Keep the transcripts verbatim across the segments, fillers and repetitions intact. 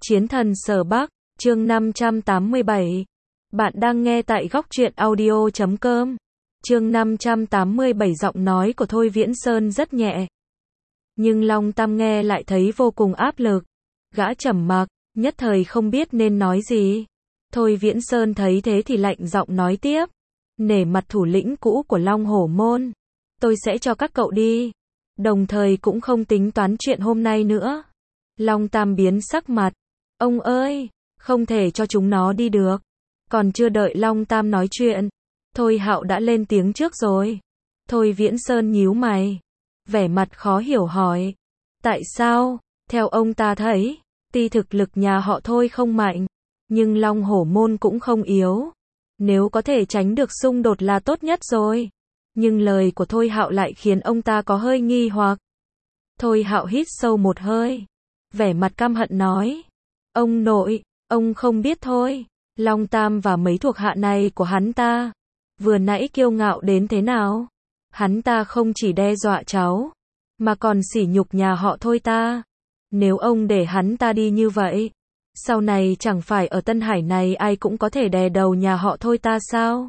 Chiến thần Sở Bắc, chương năm trăm tám mươi bảy. Bạn đang nghe tại góc truyện audio chấm com. Chương năm trăm tám mươi bảy. Giọng nói của Thôi Viễn Sơn rất nhẹ. Nhưng Long Tam nghe lại thấy vô cùng áp lực. Gã trầm mặc, nhất thời không biết nên nói gì. Thôi Viễn Sơn thấy thế thì lạnh giọng nói tiếp. Nể mặt thủ lĩnh cũ của Long Hổ Môn, tôi sẽ cho các cậu đi. Đồng thời cũng không tính toán chuyện hôm nay nữa. Long Tam biến sắc mặt. Ông ơi, không thể cho chúng nó đi được. Còn chưa đợi Long Tam nói chuyện, Thôi Hạo đã lên tiếng trước rồi. Thôi Viễn Sơn nhíu mày, vẻ mặt khó hiểu hỏi. Tại sao? Theo ông ta thấy, tuy thực lực nhà họ Thôi không mạnh, nhưng Long Hổ Môn cũng không yếu. Nếu có thể tránh được xung đột là tốt nhất rồi. Nhưng lời của Thôi Hạo lại khiến ông ta có hơi nghi hoặc. Thôi Hạo hít sâu một hơi, vẻ mặt căm hận nói. Ông nội, ông không biết thôi, Long Tam và mấy thuộc hạ này của hắn ta, vừa nãy kiêu ngạo đến thế nào. Hắn ta không chỉ đe dọa cháu, mà còn sỉ nhục nhà họ Thôi ta. Nếu ông để hắn ta đi như vậy, sau này chẳng phải ở Tân Hải này ai cũng có thể đè đầu nhà họ Thôi ta sao?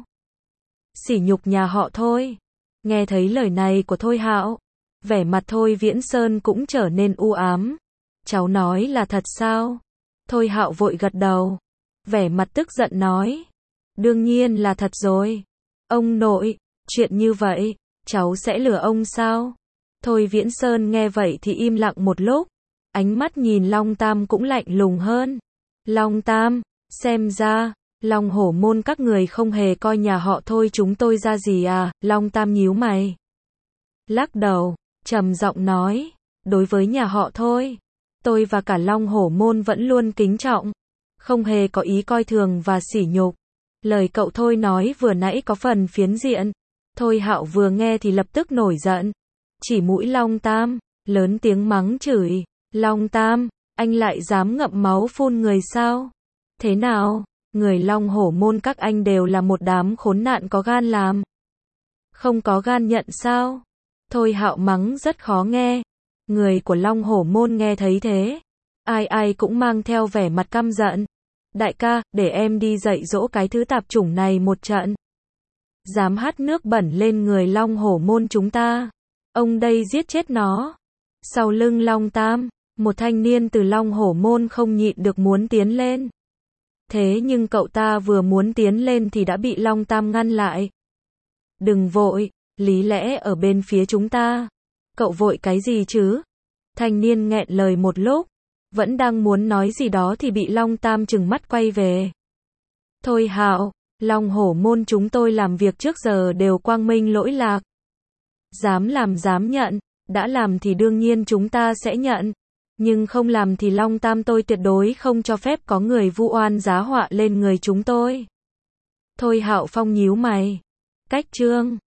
Sỉ nhục nhà họ Thôi. Nghe thấy lời này của Thôi Hạo, vẻ mặt Thôi Viễn Sơn cũng trở nên u ám. Cháu nói là thật sao? Thôi Hạo vội gật đầu, vẻ mặt tức giận nói. Đương nhiên là thật rồi. Ông nội, chuyện như vậy, cháu sẽ lừa ông sao? Thôi Viễn Sơn nghe vậy thì im lặng một lúc, ánh mắt nhìn Long Tam cũng lạnh lùng hơn. Long Tam, xem ra, Long Hổ Môn các người không hề coi nhà họ Thôi chúng tôi ra gì à? Long Tam nhíu mày, lắc đầu, trầm giọng nói, đối với nhà họ Thôi, tôi và cả Long Hổ Môn vẫn luôn kính trọng, không hề có ý coi thường và sỉ nhục. Lời cậu Thôi nói vừa nãy có phần phiến diện. Thôi Hạo vừa nghe thì lập tức nổi giận, chỉ mũi Long Tam, lớn tiếng mắng chửi. Long Tam, anh lại dám ngậm máu phun người sao? Thế nào, người Long Hổ Môn các anh đều là một đám khốn nạn có gan làm, không có gan nhận sao? Thôi Hạo mắng rất khó nghe. Người của Long Hổ Môn nghe thấy thế, ai ai cũng mang theo vẻ mặt căm giận. Đại ca, để em đi dạy dỗ cái thứ tạp chủng này một trận. Dám hắt nước bẩn lên người Long Hổ Môn chúng ta, ông đây giết chết nó. Sau lưng Long Tam, một thanh niên từ Long Hổ Môn không nhịn được muốn tiến lên. Thế nhưng cậu ta vừa muốn tiến lên thì đã bị Long Tam ngăn lại. Đừng vội, lý lẽ ở bên phía chúng ta. Cậu vội cái gì chứ? Thanh niên nghẹn lời một lúc, vẫn đang muốn nói gì đó thì bị Long Tam trừng mắt quay về. Thôi Hạo, Long Hổ Môn chúng tôi làm việc trước giờ đều quang minh lỗi lạc. Dám làm dám nhận, đã làm thì đương nhiên chúng ta sẽ nhận. Nhưng không làm thì Long Tam tôi tuyệt đối không cho phép có người vu oan giá họa lên người chúng tôi. Thôi Hạo Phong nhíu mày. Cách trương,